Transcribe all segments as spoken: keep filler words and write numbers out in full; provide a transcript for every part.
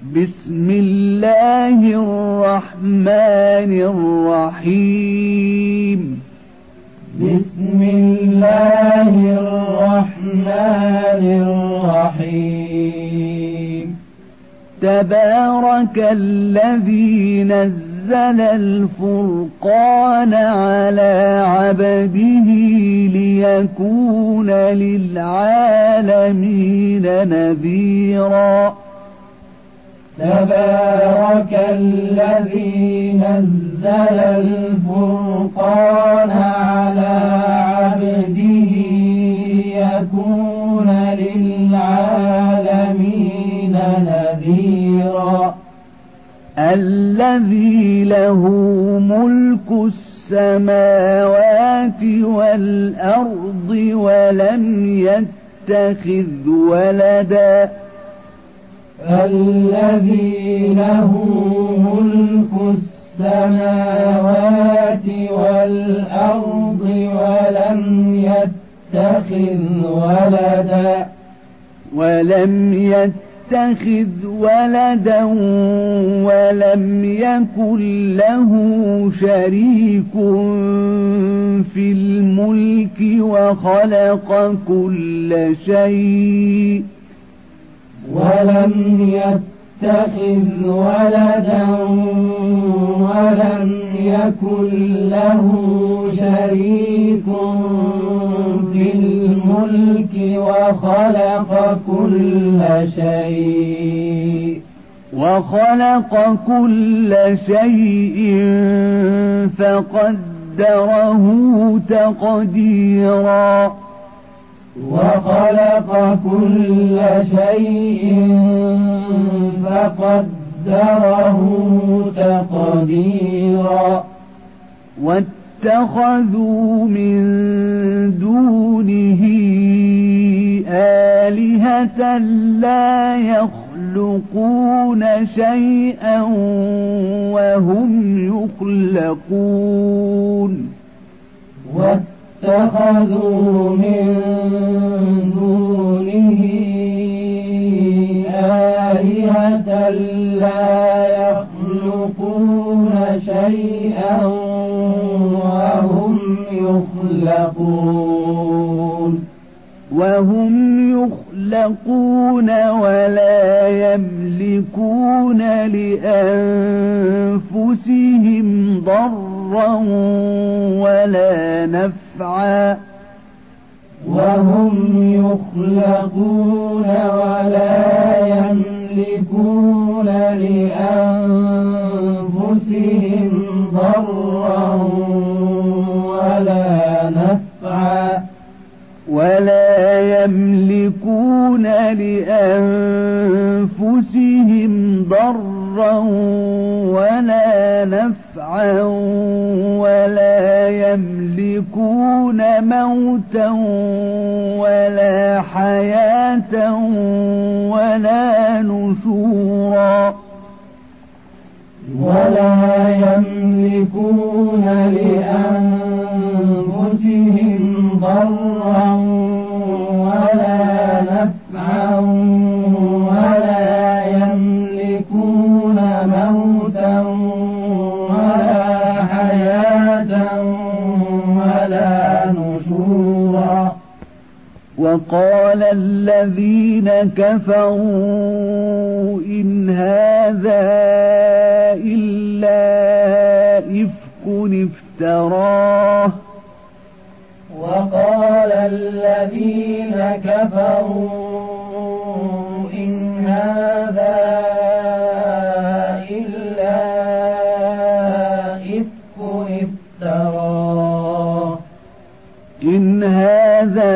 بسم الله الرحمن الرحيم بسم الله الرحمن الرحيم تبارك الذي نزل الفرقان على عبده ليكون للعالمين نذيرا تبارك الذي نزل الفرقان على عبده ليكون للعالمين نذيرا الذي له ملك السماوات والأرض ولم يتخذ ولدا الذي له ملك السماوات والأرض ولم يتخذ ولدا ولم يتخذ ولدا ولم يكن له شريك في الملك وخلق كل شيء ولم يتخذ ولدا ولم يكن له شريك في الملك وخلق كل شيء وخلق كل شيء فقدره تقديرا وخلق كل شيء فقدره تقديرا واتخذوا من دونه آلهة لا يخلقون شيئا وهم يخلقون اتخذوا من دونه آلهة لا يخلقون شيئا وهم يخلقون وهم يخلقون ولا يملكون لأنفسهم ضرا ولا نفعا وهم يخلقون ولا يملكون لأنفسهم ضرا ولا نفعا ولا يملكون لأنفسهم ضرا ولا نفعا ولا يملكون موتا ولا حياة ولا نشورا ولا يملكون لأنفسهم ضرا ولا نفعا ولا يملكون موتا ولا حياة ولا نشورا وقال الذين كفروا إن هذا إلا إفك افتراه وقال الذين كفروا إن هذا إلا إفك افتراه إن هذا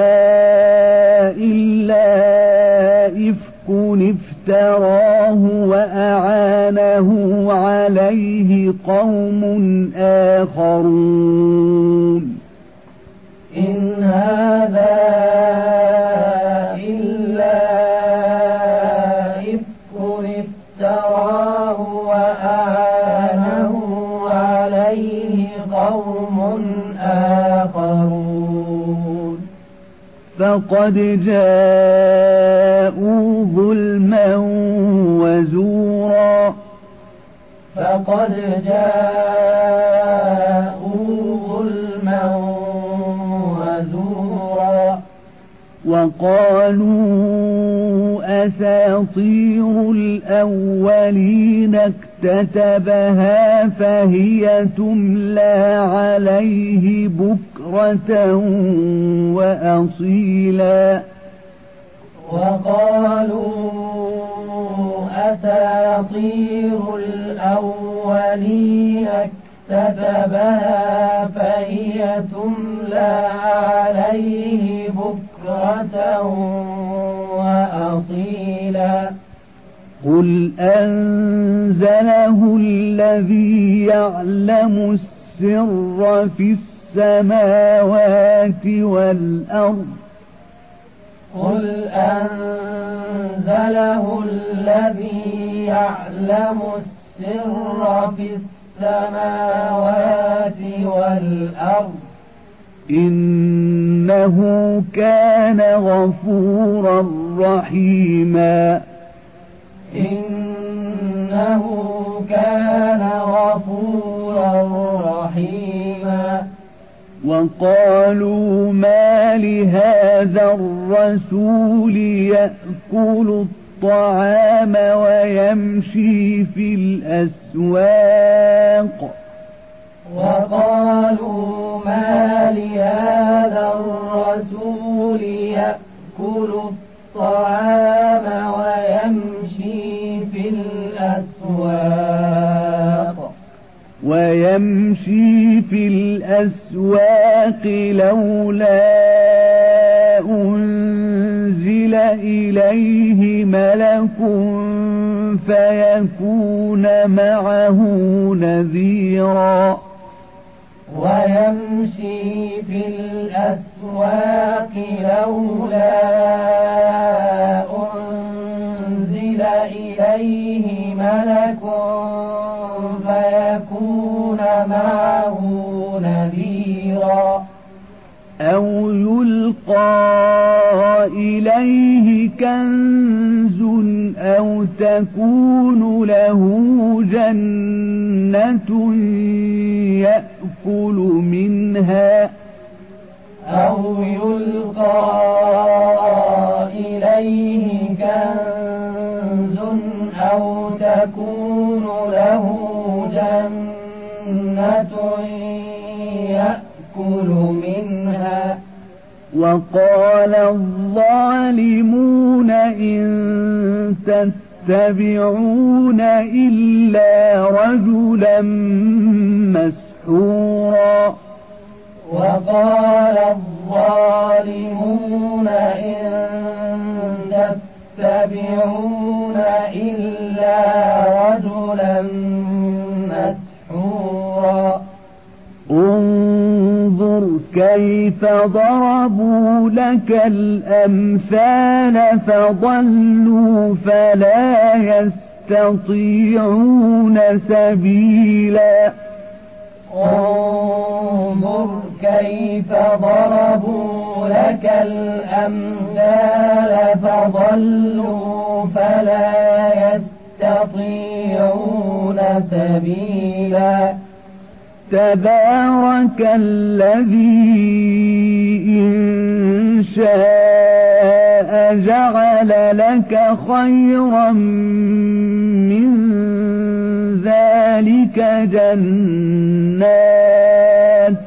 إلا إفك افتراه وأعانه عليه قوم آخرون إن هذا إلا إفك افتراه وأعانه عليه قوم آخرون فقد جاءوا ظلما وزورا فقد جاءوا ظلما وزورا وقالوا أساطير الأولين اكتتبها فهي تملى عليه بكرة وأصيلا وقالوا أساطير الأولين اكتتبها فهي تملى عليه بكرة وأصيلا قل أنزله الذي يعلم السر في السماوات والأرض قل أنزله الذي يعلم السر في السماوات والأرض إنه كان غفورا رحيما إنه كان غفورا رحيما وقالوا ما لهذا الرسول يأكل الطعام ويمشي في الأسواق وقالوا ما لهذا الرسول يأكل الطعام ويمشي في الأسواق ويمشي في الأسواق لولا أنزل إليه ملك فيكون معه نذيرا ويمشي في الأسواق لولا أنزل إليه ملك فيكون معه نذيرا أو يلقى إليه كنز أو تكون له جنة يأكل منها أو يلقى إليه كنز أو تكون له جنة يأكل منها وقال الظالمون إن تتبعون إلا رجلا مسحورا وقال الظالمون إن تتبعون إلا رجلا مسحورا انظر كيف ضربوا لك الأمثال فضلوا فلا يستطيعون سبيلا انظر كيف ضربوا لك الأمثال فضلوا فلا يستطيعون سبيلا تبارك الذي إن شاء جعل لك خيرا من ذلك جنات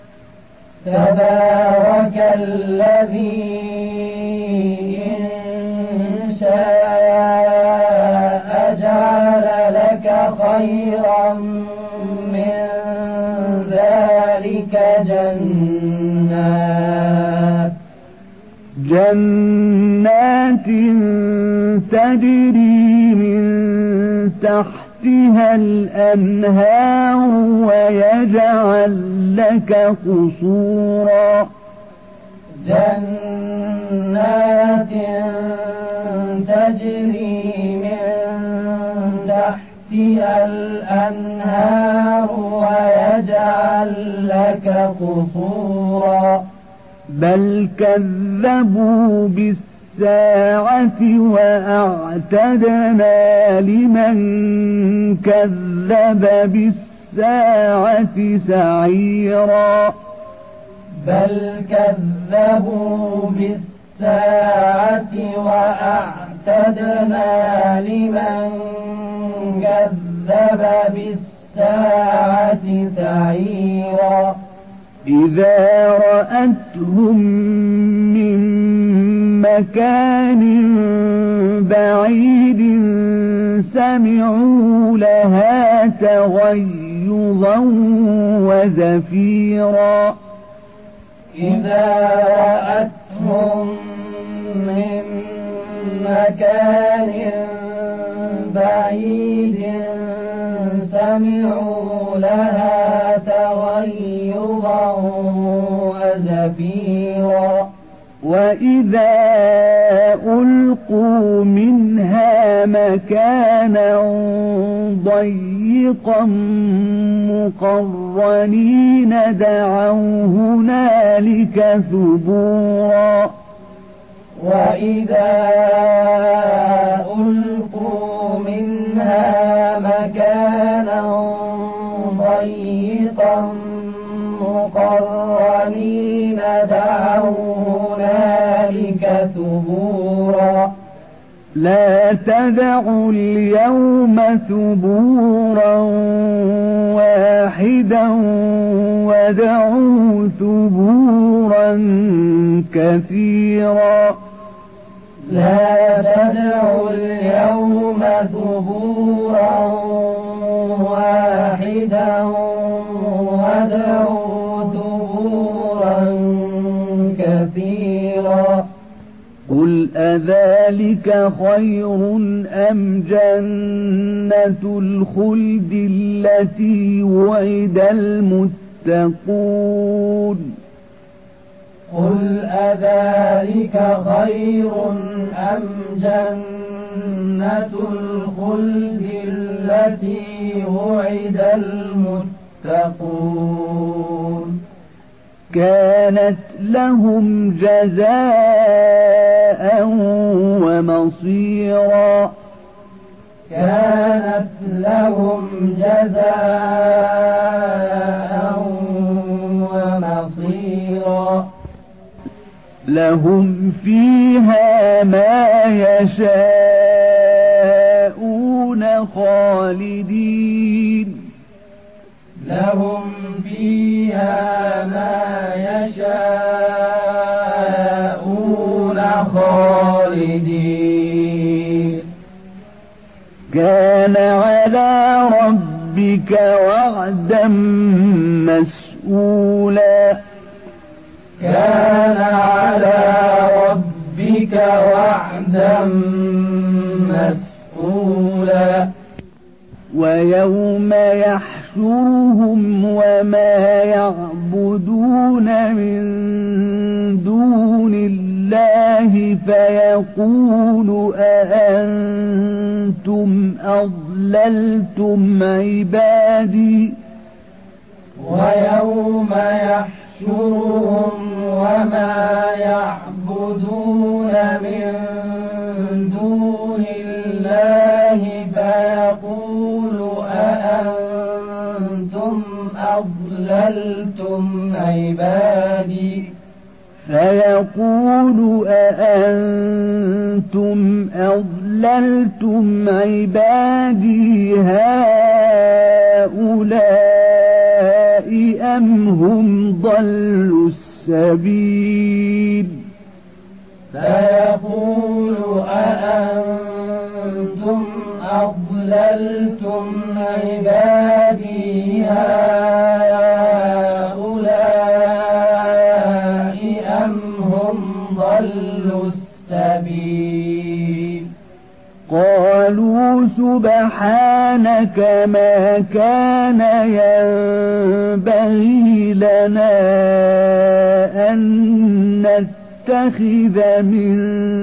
تبارك الذي إن شاء جعل لك خيرا من ذلك جنات جنات تجري من تحتها الأنهار ويجعل لك قصورا جنات تجري من تحتها الأنهار ويجعل لك قصورا بل كذبوا بالساعة وأعتدنا لمن كذب بالساعة سعيرا بل كذبوا بالساعة وأعتدنا لمن كذب بالساعة سعيرا إذا رأتهم من مكان بعيد سمعوا لها تغيظا وزفيرا إذا رأتهم من مكان بعيد سمعوا لها تغيظا وزفيرا وإذا ألقوا منها مكانا ضيقا مقرنين دعوا هنالك ثبورا وإذا ألقوا منها مكانا ضيقا مقرنين دعوا هنالك ثبورا لا تدعوا اليوم ثبورا واحدا ودعوا ثبورا كثيرا لا تدعوا اليوم ثبورا واحدا ودعوا ثبورا كثيرا قل أذلك خير أم جنة الخلد التي وعد المتقون قل أذلك خير أم جنة الخلد التي وعد المتقون كانت لهم جزاء ومصيرا كانت لهم جزاء ومصيرا لهم فيها ما يشاءون خالدين لهم فيها ما يشاءون خالدين كان على ربك وعدا مسئولا كان على ربك وعدا مسئولا ويوم يحشرهم وما يعبدون من دون الله فيقول أأنتم أضللتم عبادي ويوم يحشرهم وما يعبدون من دون الله فيقول أأنتم أضللتم عبادي فيقول أأنتم أضللتم عبادي هؤلاء أم هم ضلوا السبيل فيقول أأنتم أضللتم عبادي هؤلاء أم هم ضلوا السبيل قالوا سبحانك ما كان ينبغي لنا أن نتخذ من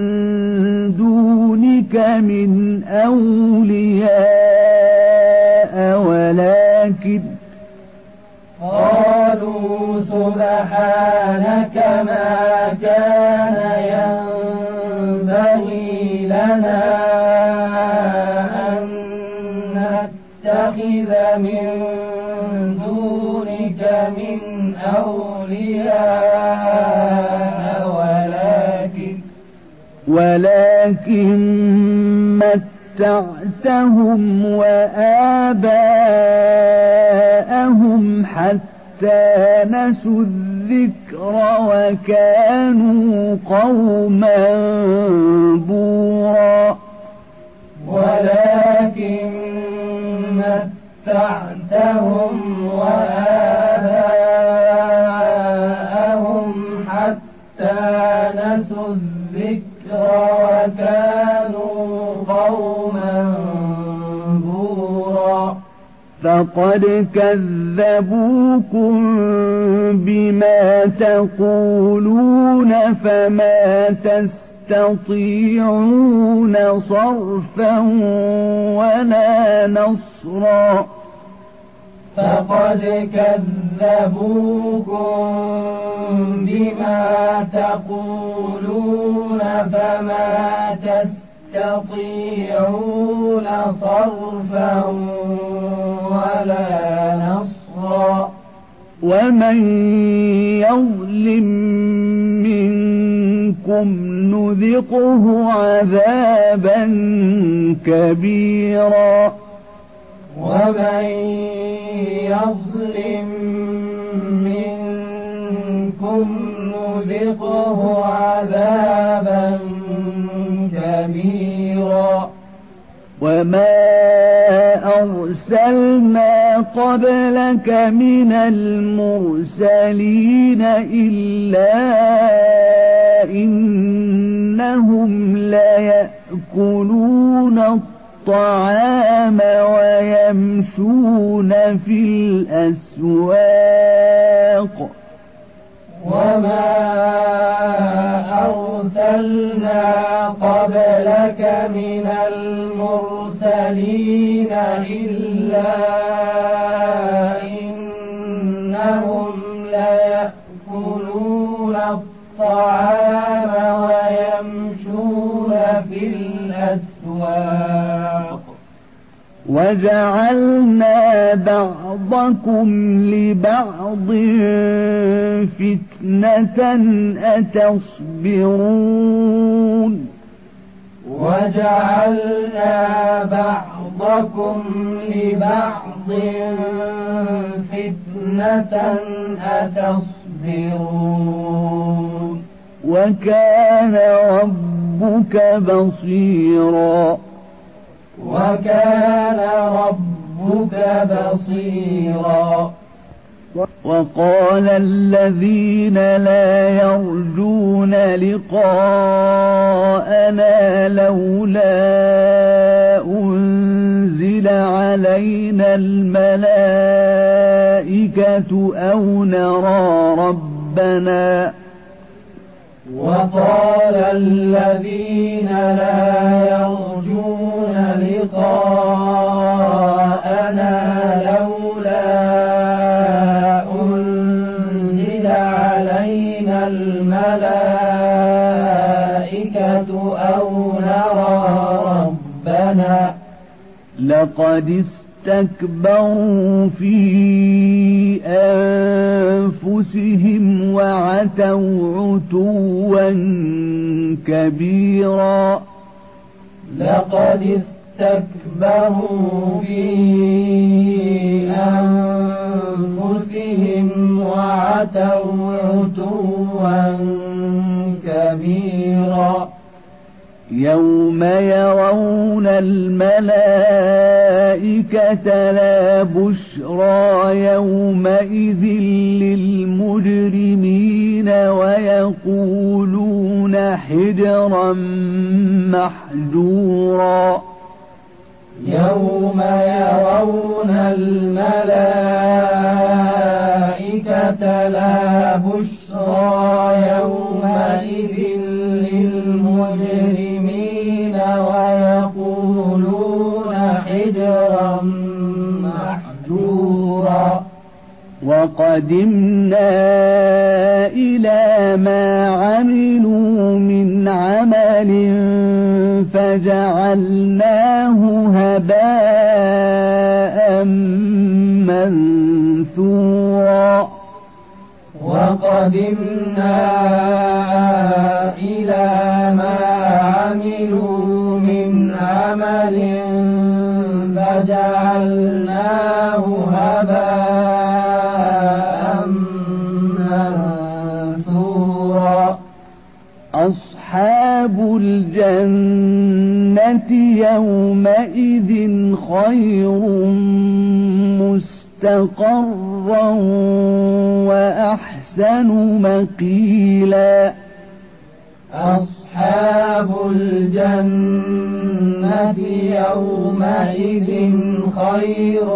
دونك من أولياء ولكن قالوا سبحانك ما كان ينبغي لنا أن نتخذ من دونك من أولياء ولكن ولكن متعتهم وآباءهم حتى نسوا الذكر وكانوا قوما بورا ولكن متعتهم وآباءهم حتى نسوا الذكر وكانوا قوما بورا فقد كذبوكم بما تقولون فما تستطيعون صرفا ولا نصرا فقد كذبوكم بما تقولون فما تستطيعون صرفا ولا نصرا ومن يظلم منكم نذقه عذابا كبيرا ومن يظلم منكم نذقه عذابا كبيرا وما أرسلنا قبلك من المرسلين إلا إنهم ليأكلون الطعام ويمشون في الأسواق وما أرسلنا قبلك من المرسلين إلا إنهم ليأكلون الطعام ويمشون في الأسواق وجعلنا بعضكم لبعض فتنة أتصبرون وجعلنا بعضكم لبعض فتنة أتصبرون وكان ربك بصيرا وكان ربك بصيرا وقال الذين لا يرجون لقاءنا لولا أنزل علينا الملائكة أو نرى ربنا وقال الذين لا يرجون لقاءنا لولا أنزل علينا الملائكة أو نرى ربنا لقد استكبروا في أنفسهم وعتوا عتوا كبيرا لقد استكبروا في أنفسهم وعتوا عتوا كبيرا يوم يرون الملائكة لا بشرى يومئذ للمجرمين ويقولون حجرا محجورا يوم يرون الملائكة لا بشرى يومئذ للمجرمين ويقولون حجرا محجورا وقدمنا إلى ما عملوا من عمل فجعلناه هباء منثورا وقدمنا إلى ما عملوا من عمل فجعلناه هباء منثورا أصحاب الجنة يومئذ خير مستقرا وأحسن مقيلا أصحاب الجنة يومئذ خير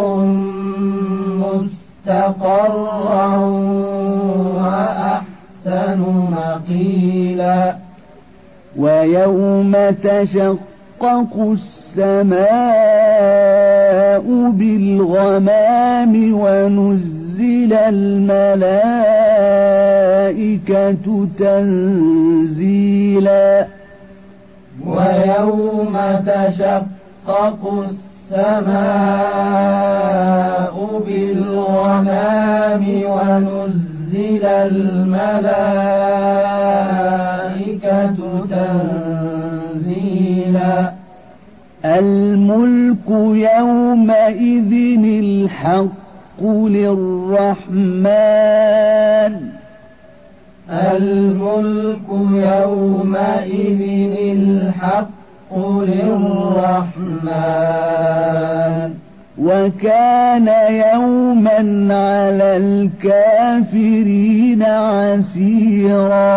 مستقرا وأحسن مقيلا ويوم تشقق السماء بالغمام ونزل الملائكة تنزيلا ويوم تشقق السماء بالغمام ونزل الملائكة تنزيلا الملك يومئذ الحق للرحمن الملك يومئذ الحق للرحمن وكان يوما على الكافرين عسيرا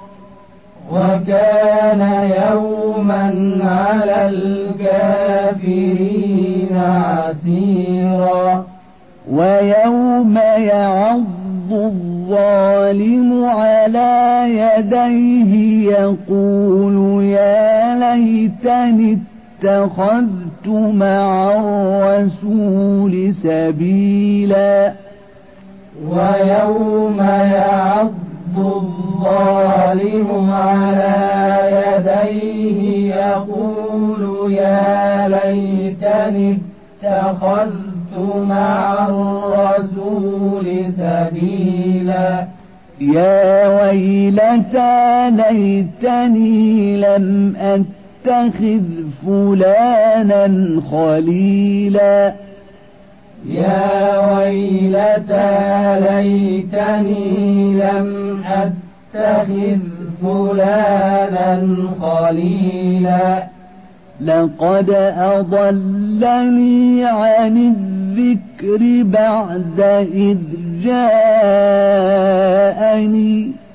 وكان يوما على الكافرين عسيرا ويوم يعض الظالم على يديه يقول يا ليتني اتخذت مع الرسول سبيلا ويوم يعض الظالم على يديه يقول يا ليتني اتخذت مع الرسول سبيلا يا ويلتى ليتني لم أتخذ فلانا خليلا يا ويلتى ليتني لم أتخذ فلانا خليلا لقد أضلني عن الذكر بعد إذ جاءني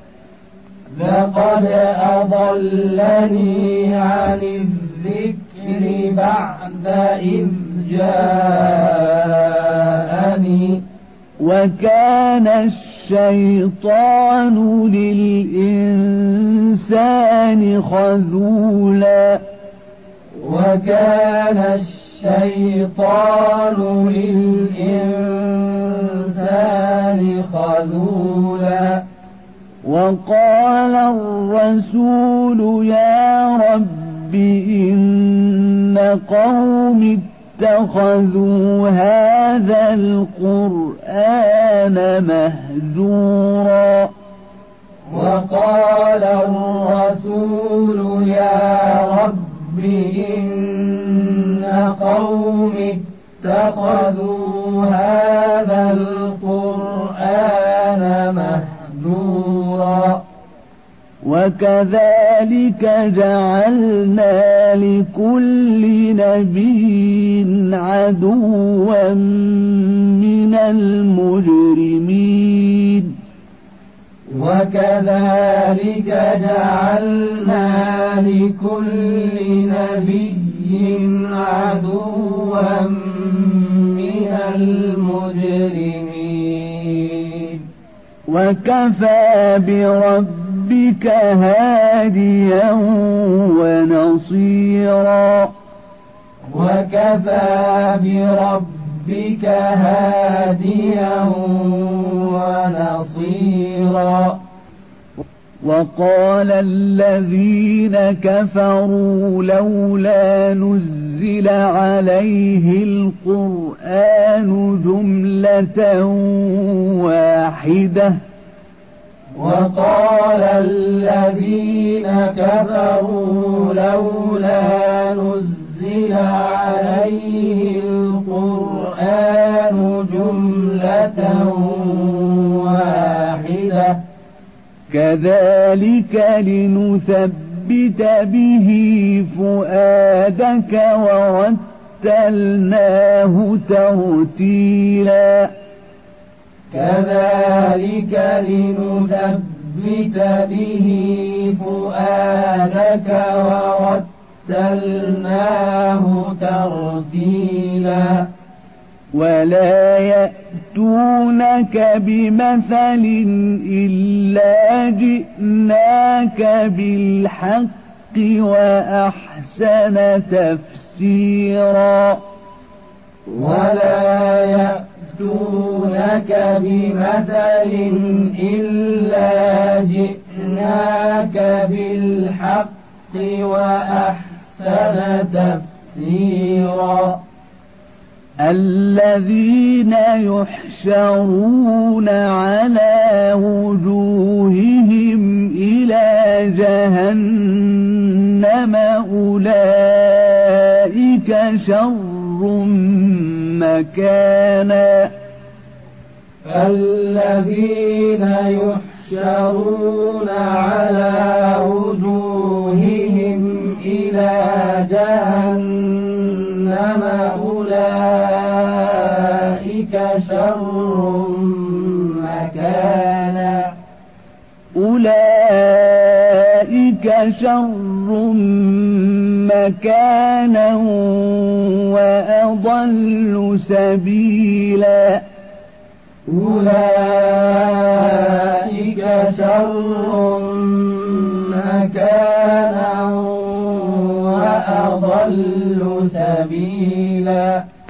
لقد أضلني عن الذكر بعد إذ جاءني وكان الشيطان للإنسان خذولا وكان الشيطان للإنسان خذولا وقال الرسول يا رب إن قوم اتخذوا هذا القرآن مهجورا وقال الرسول يا رب إن قوم اتخذوا هذا القرآن مهجورا وكذلك جعلنا لكل نبي عدوا من المجرمين وكذلك جعلنا لكل نبي عدوا من المجرمين وكفى بربك هاديا ونصيرا وكفى بربك هاديا ونصيرا وقال الذين كفروا لولا نزل عليه القرآن جملة واحدة وقال الذين كفروا لولا نزل عليه القرآن جملة واحدة كذلك لنثبت به فؤادك ورتلناه ترتيلا كذلك لنثبت به فؤادك ورتلناه ترتيلا ولا يأتونك بمثل إلا جئناك بالحق وأحسن تفسيرا ولا يأتونك بمثل إلا جئناك بالحق وأحسن تفسيرا الذين يحشرون على وجوههم إلى جهنم أولئك شر مكانا الذين يحشرون على وجوههم إلى جهنم أولئك شر مكانا أولئك شر مكانا وأضل سبيلا أولئك شر مكانا وأضل سبيلا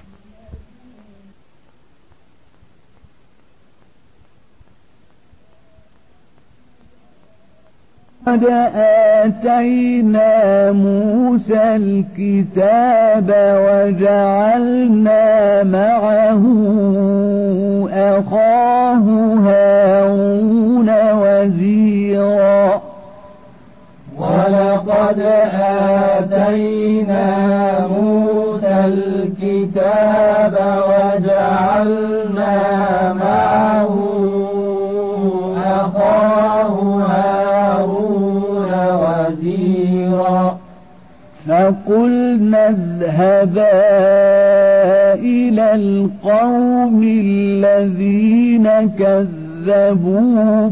قد آتينا موسى الكتاب وجعلنا معه أخاه هارون وزيرا ولقد آتينا موسى الكتاب وجعلنا معه أخاه هارون وزيرا فقلنا اذهبا إلى القوم الذين كذبوا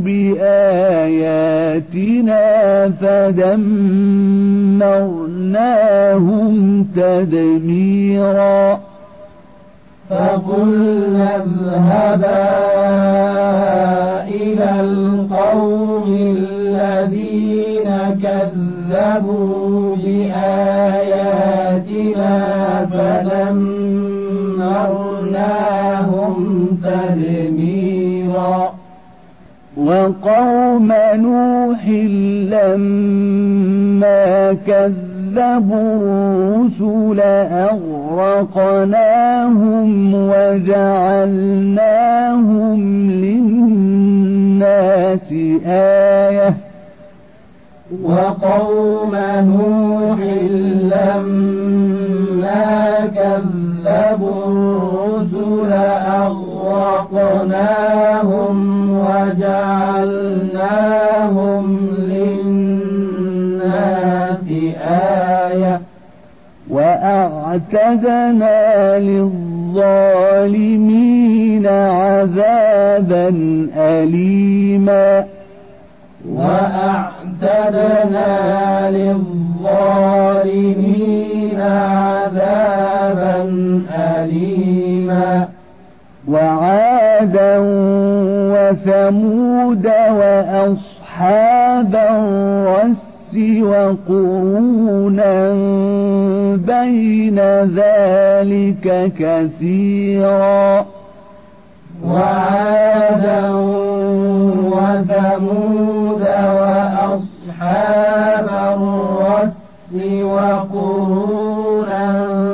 بآياتنا فدمرناهم تدميرا فقلنا اذهبا إلى القوم الذين كذبوا بآياتنا فدمرناهم تدميرا وقوم نوح لما كذبوا الرسل أغرقناهم وجعلناهم للناس آية وقوم نوح لما كذبوا الرسل أغرقناهم وجعلناهم للناس آية وأعتدنا للظالمين عذابا أليما وأعتدنا للظالمين عذابا أليما وعادا وثمود وأصحاب الرس وقرونا بين ذلك كثيرا وعادا وثمود وأصحاب وقرونا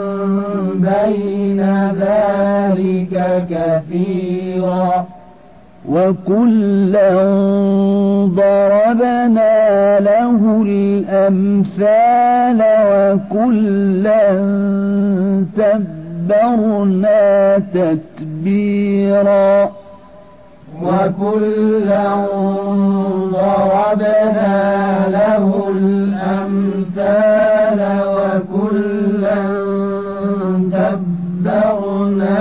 بين ذلك كثيرا وكلا ضربنا له الأمثال وكلا تبرنا تتبيرا وكلا ضربنا له الأمثال وكلا تبرنا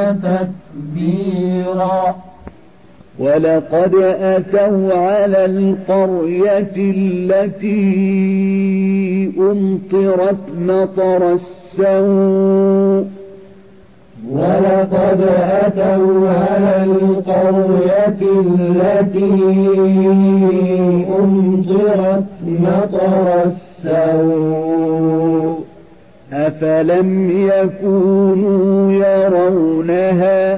تتبيرا ولقد أتوا على القرية التي أمطرت مطر السوء ولقد أتوا على القرية التي أمطرت مطر السوء أفلم يكونوا يرونها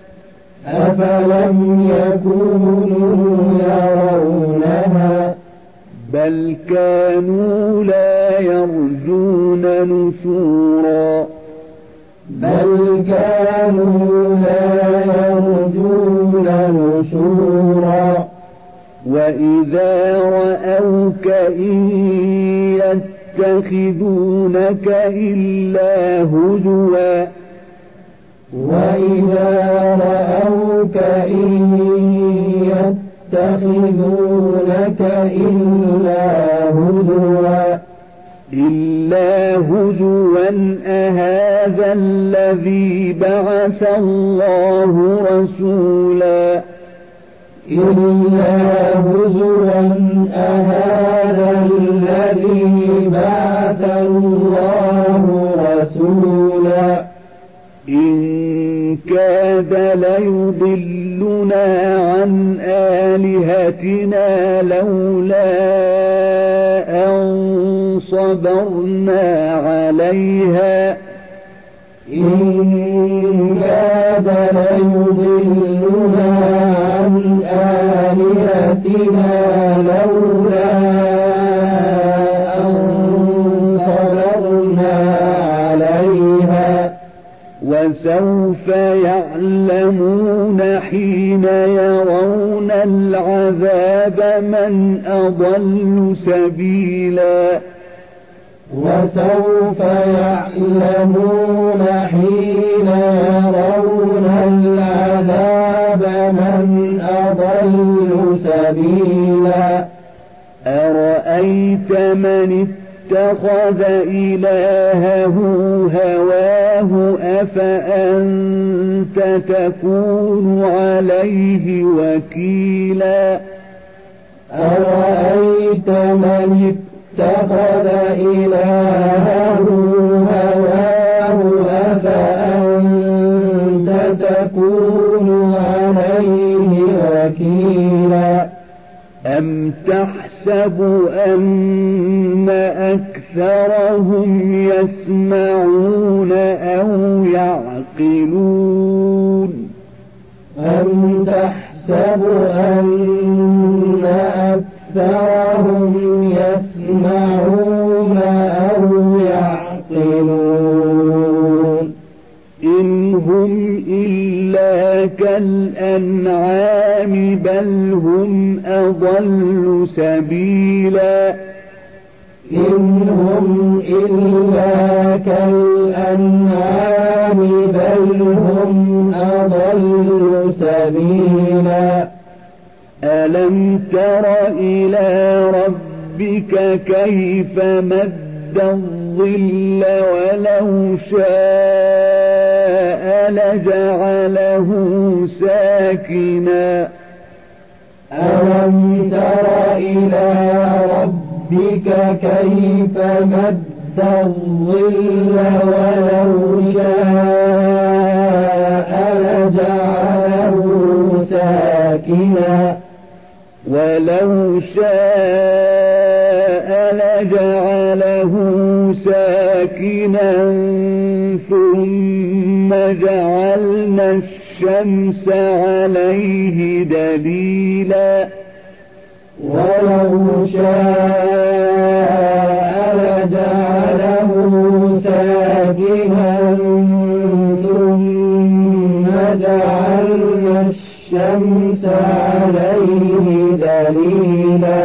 أفلم يكونوا يرونها بل كانوا لا يرجون نشورا بل كانوا لا يرجون نشورا وإذا رأوك إن يتخذونك إلا هزوا وإذا رأوك إن يتخذونك إلا هزوا إلا هزوا أهذا الذي بعث الله رسولا إلا هزوا أهذا الذي بعث الله رسولا إن كاد ليضلنا عن آلهتنا لولا أن صبرنا عليها إن كاد ليضلنا عن آلهتنا لولا أن صبرنا عليها وسوف يعلمون حين يرون العذاب من أضل سبيلا وسوف يعلمون حين يرون العذاب من أضل سبيلا أرأيت من اتخذ إلهه هواه أفأنت تكون عليه وكيلا أرأيت من اتخذ إلهه هواه أفأنت تكون عليه وكيلا أم تحسب أن أكثرهم يسمعون أو يعقلون أم تحسب أن أكثرهم يسمعون أو يعقلون إن هم إلا كالأنعام بل هم أضل سبيلا إن هم إلا كالأنعام بل هم أضل سبيلا ألم تر إلى ربك كيف مد الظل ولو شاء لجعله ساكنا ألم تر إلى ربك كيف مد الظل ولو شاء لجعله ساكنا ولو شاء لجعله ساكنا ثم جعلنا الشمس عليه دليلا ولو شاء جعله ساكنا ثم جعلنا الشمس عليه دليلا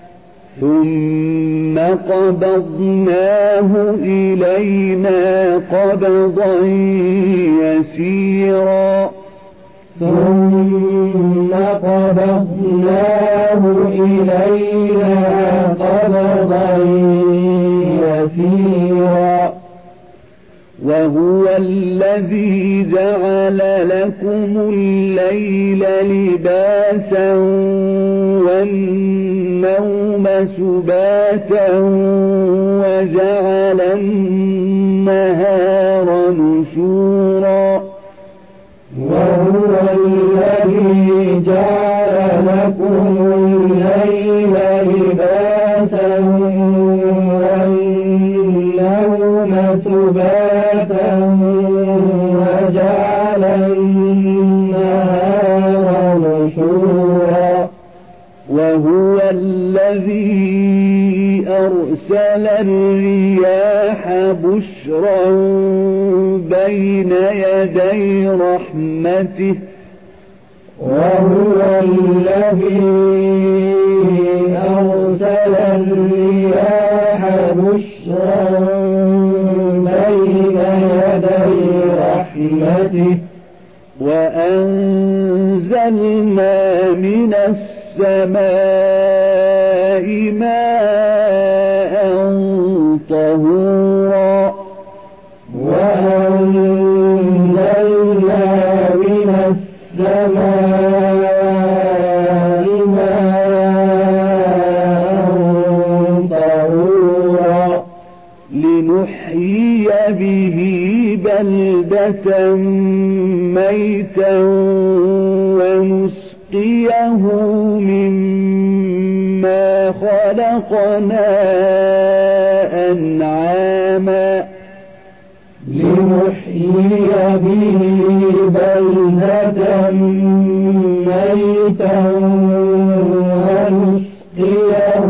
ثم قبضناه إلينا قبضا يسيرا ثم قبضناه إلينا قبضا يسيرا وهو الذي جعل لكم الليل لباسا والنوم سباتا وجعل النهار نشورا وهو الذي جعل لكم الليل لباسا والنوم سباتا وجعل النهار نشورا وهو الذي أرسل الرياح بشرا بين يدي رحمته وهو الذي أرسل الرياح بشرا بين يدي رحمته وأنزلنا من السماء ماء طهورا وأنزلنا من السماء ماء طهورا لنحيي به بلدة ميتا ونسقيه مما خلقنا أنعاما لنحيي به بلدة ميتا ونسقيه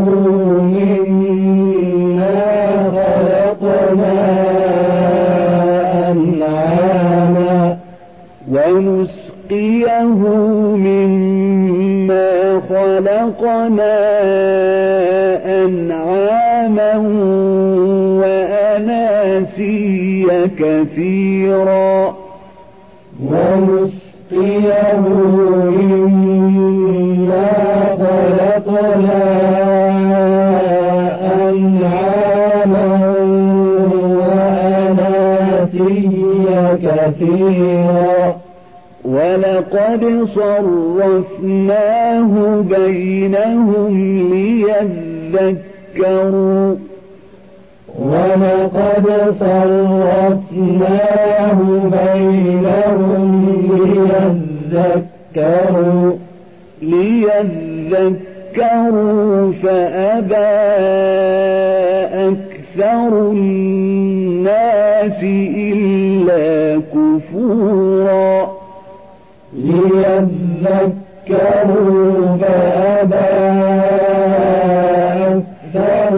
مما خلقنا أنعاما ونسقيه مما خلقنا أنعاما وأناسيا كثيرا ونسقيه مما خلقنا أنعاما وأناسيا كثيرا ولقد صرفناه بينهم ليذكروا ولقد صرفناه بينهم ليذكروا ليذكروا فأبى أكثر الناس إلا كفورا ليذكروا فأبى أكثر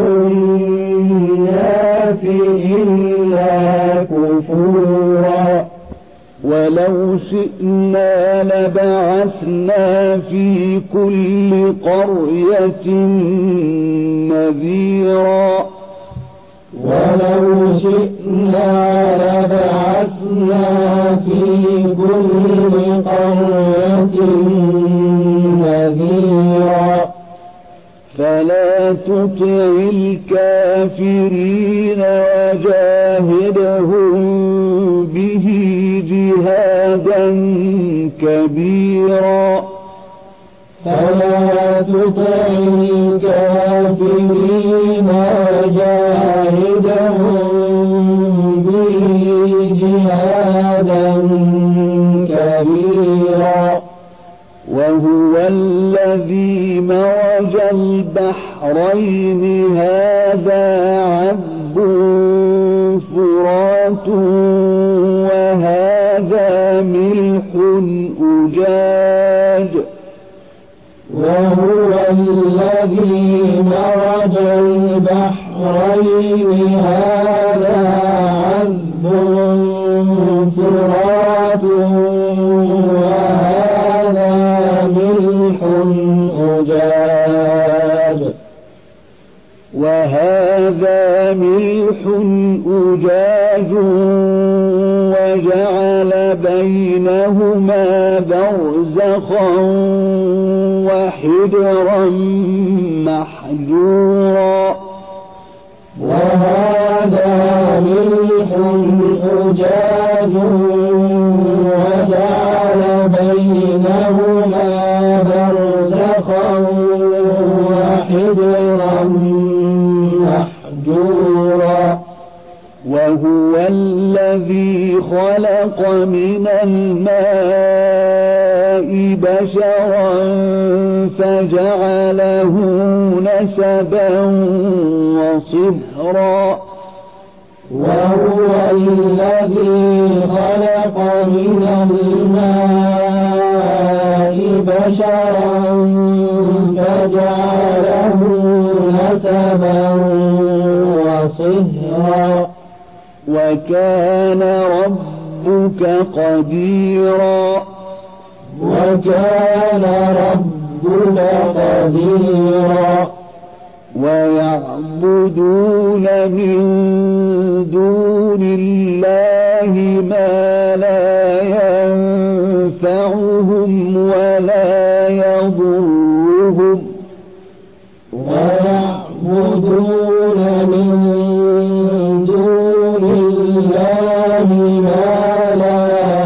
الناس إلا كفورا ولو شئنا لبعثنا في كل قرية نذيرا ولو شئنا لبعثنا في كل قرية نذيرا فلا تطع الكافرين وجاهدهم به جهادا كبيرا فلا تطع الكافرين وجاهدهم به جهادا كبيرا وهو الذي مرج البحرين هذا عذب فرات وهذا ملح أجاج وهو الذي مرج البحرين البحرين هذا عذب فرات وهذا ملح أجاج وهذا ملح أجاج وجعل بينهما برزخا وحجرا محجورا وهذا ملح أجاج وجعل بينهما برزخا وحجرا محجورا وهو الذي خلق من الماء بشرا فجعله نسبا وصهرا وهو الذي خلق من الماء بشرا فجعله نسبا وصهرا وكان ربك قديرا وكان ربك قديرا ويعبدون من دون الله ما لا ينفعهم ولا يضرهم ويعبدون من دون الله ما لا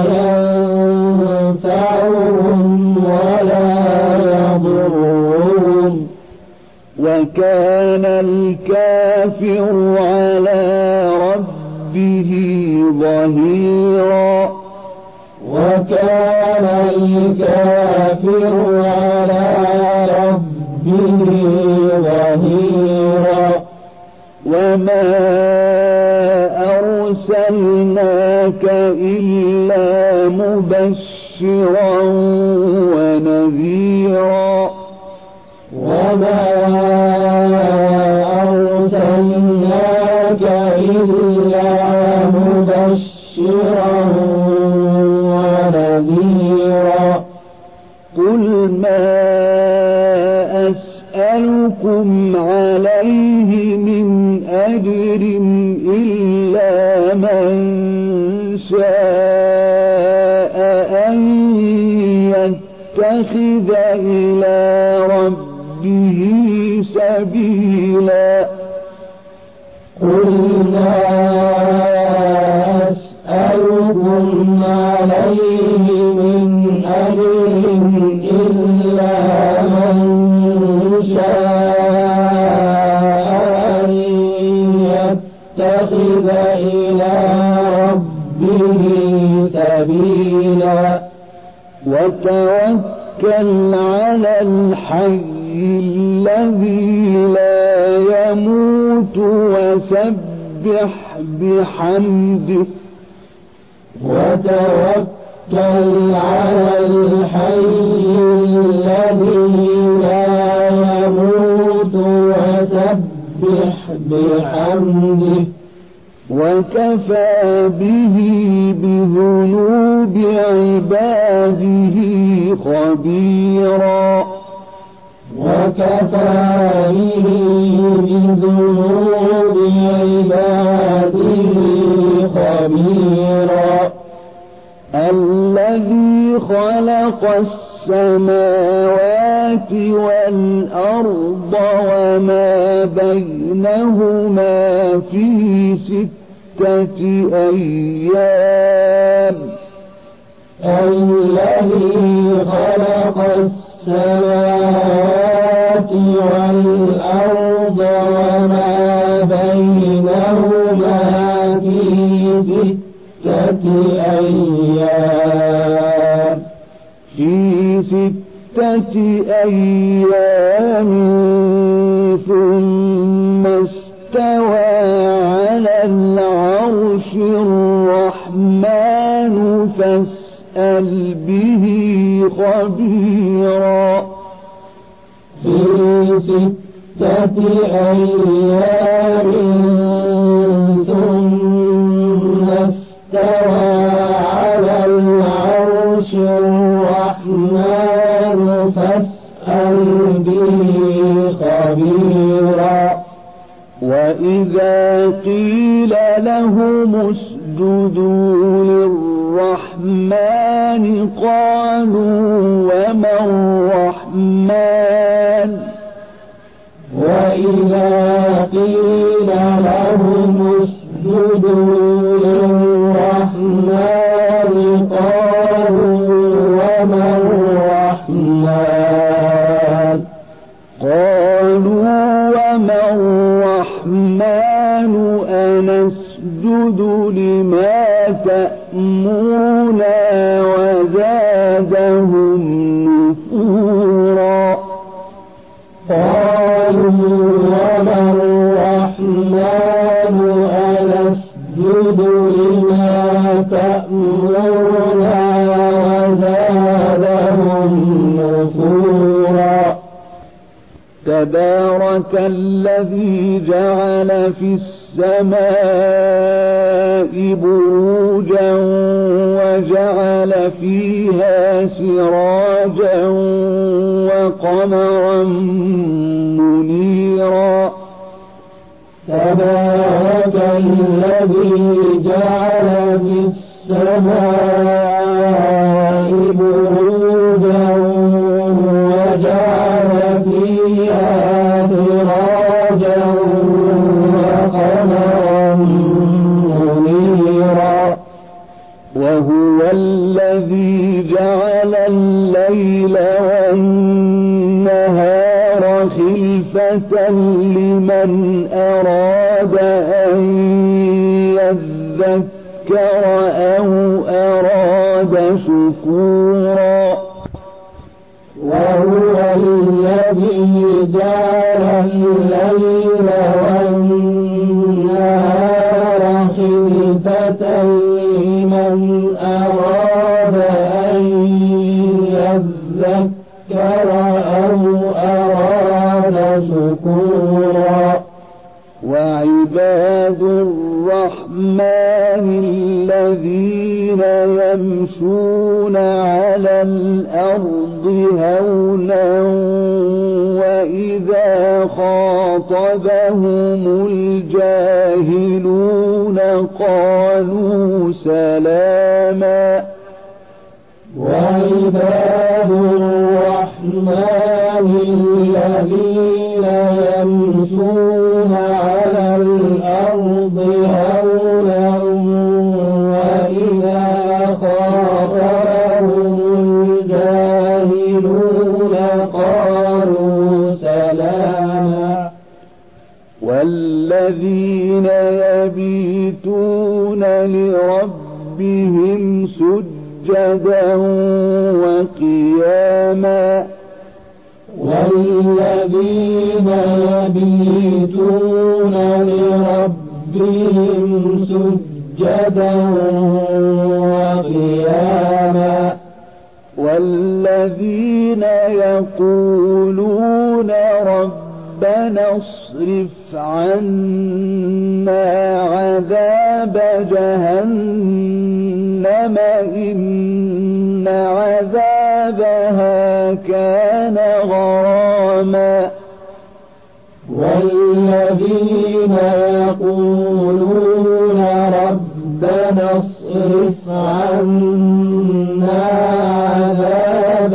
ينفعهم ولا يضرهم وكان الكافر على ربه ظهيرا وكان الكافر على ربه ظهيرا وما أرسلناك إلا مبشرا ونذيرا وما أرسلناك إلا مبشرا ونذيرا قل ما أسألكم عليه من أجر إلا من شاء أن يتخذ إلى ربه سبيلا قل ما أسألكم عليه من أجر إلا من شاء أن يتخذ إلى ربه سبيلا وتوكل على الحي الذي لا يموت وسبح بحمده وتوكل على الحي الذي لا يموت وسبح بحمده وكفى به بذنوب عباده خبيرا وكفى به بذنوب عباده خبيرا الذي خلق السماوات والأرض وما بينهما في ستة أيام الذي خلق السماوات والأرض وما بينهما في ستة أيام في ستة أيام ثم استوى على العرش الرحمن فاسأل به خبيرا في ستة أيام ثم استوى على العرش الرحمن فاسأل به خبيرا. وإذا قيل لهم اسجدوا للرحمن قالوا وما الرحمن وإذا قيل لهم اسجدوا للرحمن قالوا وما الرحمن قالوا وما الرحمن أنسجد لما تأمرنا وزادهم نفورا. قالوا وما الرحمن أنسجد لما تأمرنا وزادهم نفورا. تبارك الذي جعل في السماء بروجا وجعل فيها سراجا وقمرا منيرا. تبارك الذي جعل في السماء بروجا وجعل فيها سراجا وقمرا منيرا. وهو الذي جعل الليل والنهار خلفة لمن أراد أن يذكر أو أراد شكورا. وهو الذي جعل الليل والنهار خلفة لمن أراد أن يذكر أو أراد شكورا. وعباد الرحمن الذين يمشون على الأرض هونا وإذا خاطبهم الجاهلون قالوا سلاما. وعباد الرحمن الذين يمشون على الأرض هونا وإذا خاطبهم الجاهلون قالوا سلاما. والذين يبيتون لربهم سجدا وقياما. والذين يبيتون لربهم سجدا وقياما. والذين يقولون ربنا اصرف عنا عذاب جهنم إن عذابها كان غراما. والذين يقولون ربنا اصرف عنا عذاب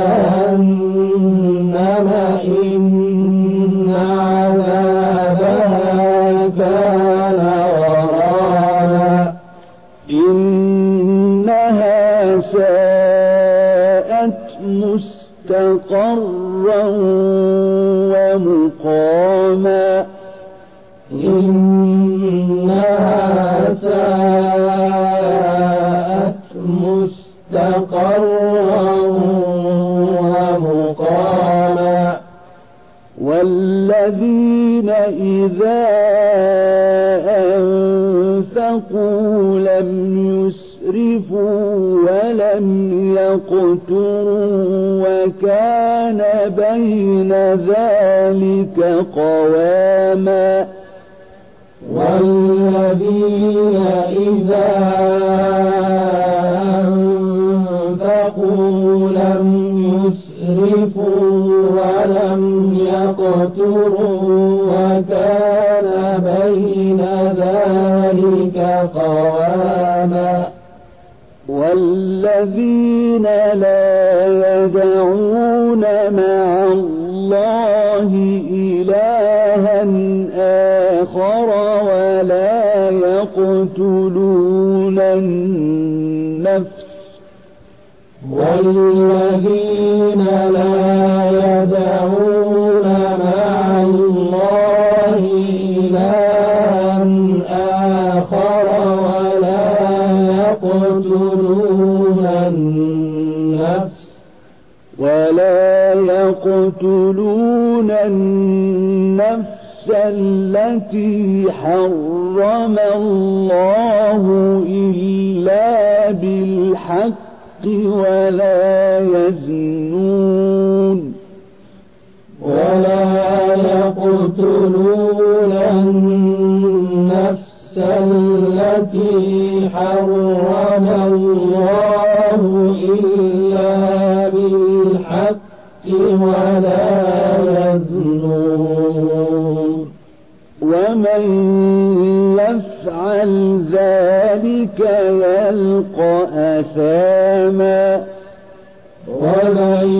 جهنم إن عذابها كان غراما. إنها ساءت مستقرا ومقاما. إنها ساءت مستقرا ومقاما. والذين إذا أنفقوا لم يسرفوا يسرفوا ولم يقتروا وكان بين ذلك قواما والذين إذا أنفقوا لم يسرفوا ولم يقتروا وكان بين ذلك قواما والذين لا يدعون مع الله إلها آخر ولا يقتلون النفس والذين لا يدعون مع الله إلها آخر ولا يقتلون النفس ولا يقتلون النفس التي حرم الله إلا بالحق ولا يزنون ولا يقتلون النفس التي حرم الله إلا بالحق ولا يزنون ومن يفعل ذلك يلقى أثاما ومن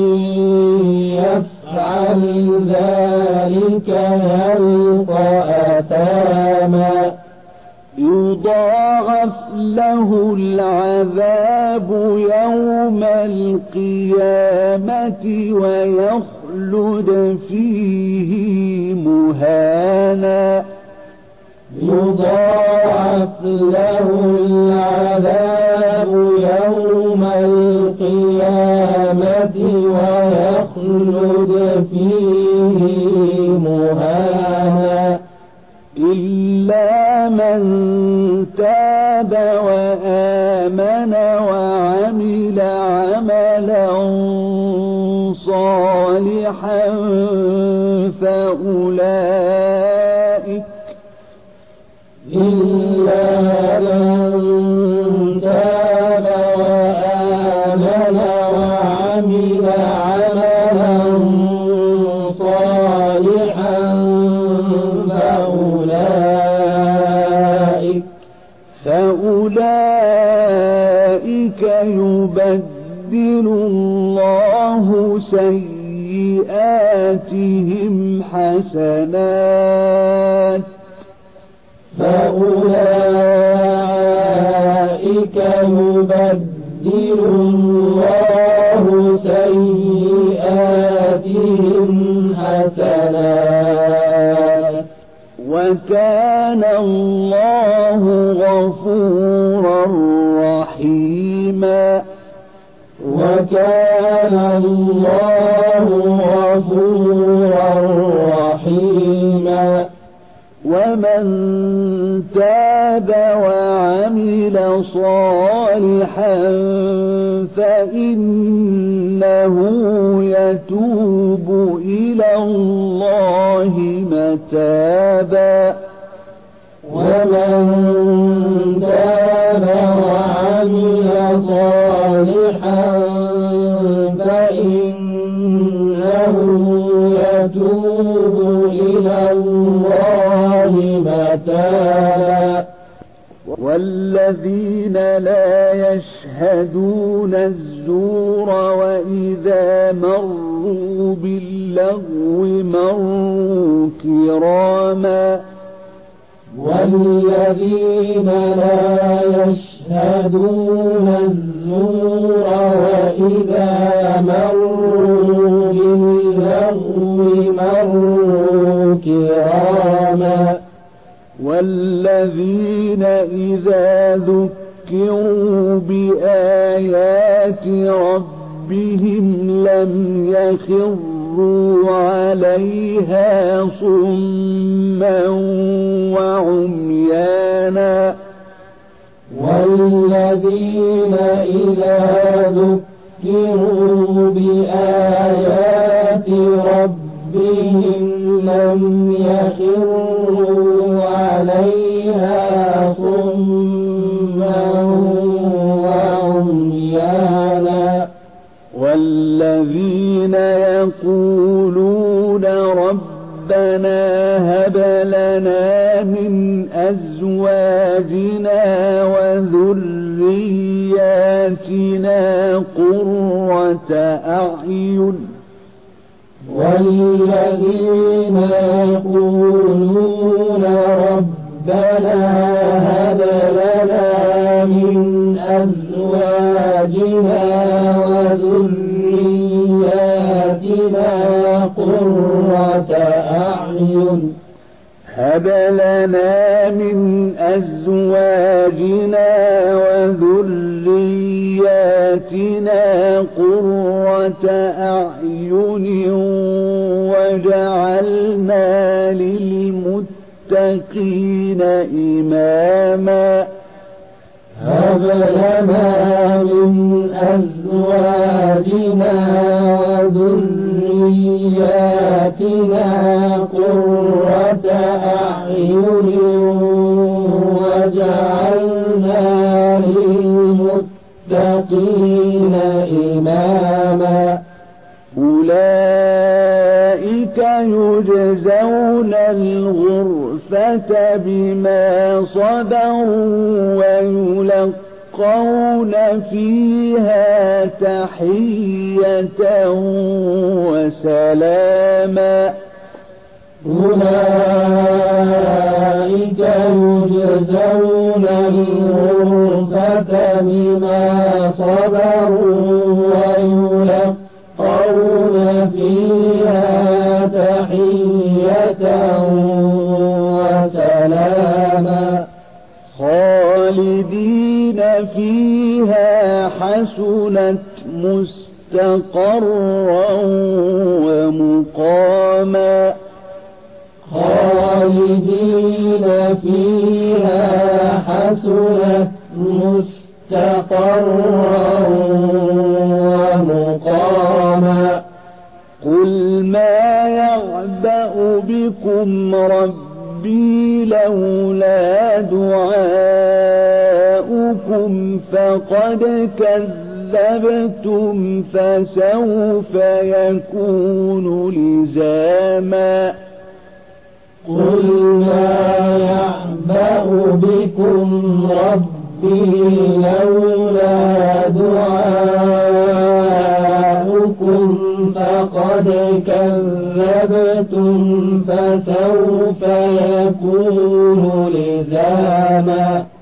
يفعل ذلك يلقى أثاما يضاعف له العذاب يوم القيامة ويخلد فيه مهانا يضاعف له العذاب يوم القيامة ويخلد فيه مهانا إلا من تاب وآمن وعمل عملا صالحا فأولئك إلا من تاب وآمن وعمل عملا صالحا فأولئك فأولئك يبدل الله سيئاتهم حسنات فأولئك يبدل الله سيئاتهم حسنات وكان الله غفورا رحيما وكان الله غفورا رحيما ومن تاب وعمل صالحا فإنه يتوب إلى الله متابا ومن تاب وعمل صالحا فإنه يتوب إلى الله متابا والذين لا يشهدون الزور وإذا مروا باللغو مروا كراما والذين لا يشهدون الزور وإذا مروا باللغو مروا كراما والذين إذا ذكروا بآيات ربهم لم يخروا عليها صما وعميانا والذين والذين إذا ذكروا بآيات ربهم لم يخروا عليها صما وعميانا والذين يقولون ربنا هب لنا من أزواجنا وذرياتنا قرة أعين والذين يقولون ربنا هب لنا من أزواجنا وذرياتنا قرة أعين هب لنا من أزواجنا وذرياتنا قرة أعين وجعلنا للمتقين إماما هب لنا من أزواجنا وذرياتنا قرة أعين وجعلنا للمتقين إماما أولئك يجزون الغرفة بما صبروا ويلقون فيها تحية وسلاما أولئك يجزون الغرفة بما صبروا ويلقون فيها تحية وسلاما خالدين فيها حسنت مستقرا ومقاما خالدين فيها حسنت مستقرا ومقاما قل ما يعبأ بكم ربي لولا دعاؤكم فقد كذبتم فسوف يكون لزاما قل ما يعبأ بكم ربي لولا دعاؤكم فقد كذبتم فسوف يكون لزاما